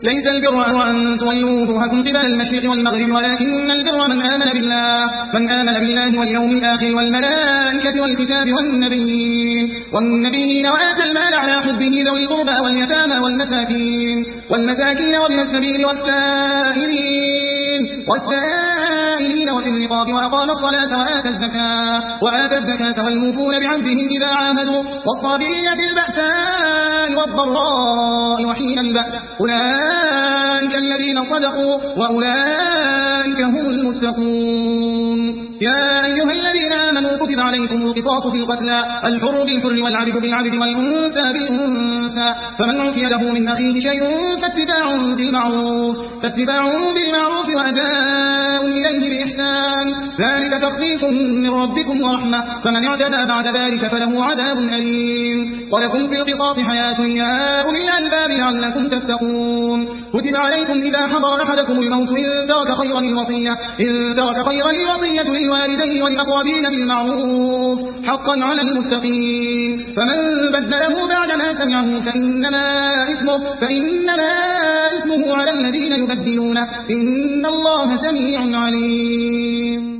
ليس البر أن تولوا وجوهكم قبل المشرق والمغرب ولكن البر من آمن بالله واليوم الآخر والملائكة والكتاب والنبيين وآتى المال على حبه ذوي القربى واليتامى والمساكين وابن السبيل والسائلين وفي الرقاب وأقام الصلاة وآتى الزكاة والموفون بعهدهم إذا عاهدوا والصابرين في البأساء والضراء وحين البأس أولئك الذين صدقوا وأولئك هم المتقون. يا أيها الذين آمنوا كتب عليكم القصاص في القتلى الحر بالحر والعبد بالعبد والأنثى بالأنثى فمن عفي له من أخيه شيء فاتباع بالمعروف وأداء إليه بإحسان ذلك تخفيف من ربكم ورحمة فمن اعتدى بعد ذلك فله عذاب أليم. ولكم في القصاص حياة يا أولي الألباب لعلكم تتقون. كتب عليكم إذا حضر أحدكم الموت إن ترك خيرا الوصية للوالدين والأقربين بالمعروف حقا على المتقين فمن بدله بعدما سمعه فإنما إثمه على الذين يبدلونه إن الله سميع عليم.